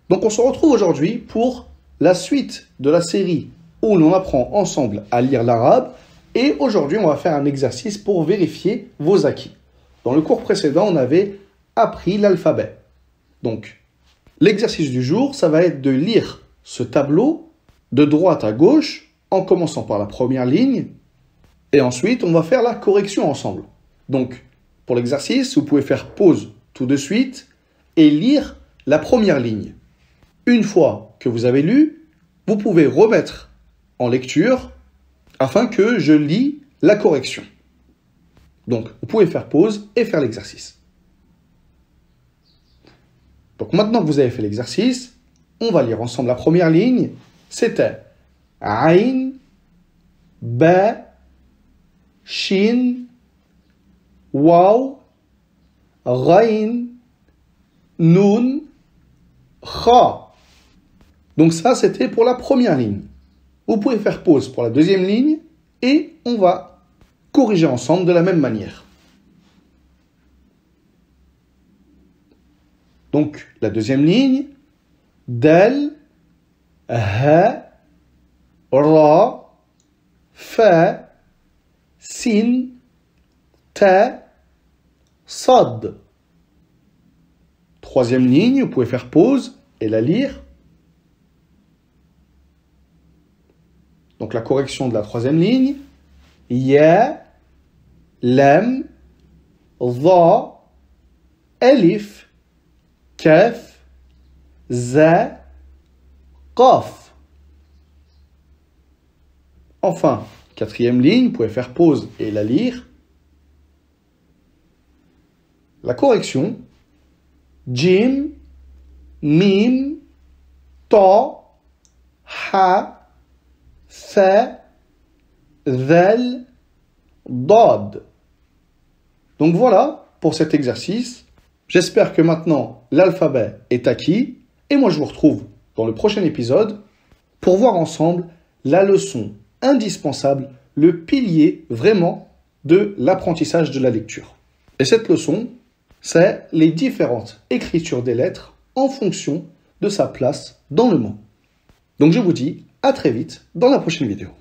Donc on se retrouve aujourd'hui pour la suite de la série où l'on apprend ensemble à lire l'arabe. Et aujourd'hui, on va faire un exercice pour vérifier vos acquis. Dans le cours précédent, on avait appris l'alphabet. Donc, l'exercice du jour, ça va être de lire ce tableau de droite à gauche en commençant par la première ligne. Et ensuite, on va faire la correction ensemble. Donc, pour l'exercice, vous pouvez faire pause tout de suite et lire la première ligne. Une fois que vous avez lu, vous pouvez remettre en lecture afin que je lis la correction. Donc, vous pouvez faire pause et faire l'exercice. Donc, maintenant que vous avez fait l'exercice, on va lire ensemble la première ligne. C'était Ain, Ba, Shin, Waw, Ghain, Nun, Kha. Donc ça, c'était pour la première ligne. Vous pouvez faire pause pour la deuxième ligne et on va corriger ensemble de la même manière. Donc, la deuxième ligne, Dal, Ha, Ra, Fa, Sin, Ta, Sad. Troisième ligne, vous pouvez faire pause et la lire. Donc la correction de la troisième ligne. Ya, Lam, Dha, Alif, Kaf, Za, Qaf. Enfin, quatrième ligne, vous pouvez faire pause et la lire. La correction. Jim, Mim, Ta, Ha, Fa, Dhal, Dad. Donc voilà pour cet exercice. J'espère que maintenant l'alphabet est acquis. Et moi je vous retrouve dans le prochain épisode pour voir ensemble la leçon indispensable, le pilier vraiment de l'apprentissage de la lecture. Et cette leçon, c'est les différentes écritures des lettres en fonction de sa place dans le mot. Donc je vous dis à très vite dans la prochaine vidéo.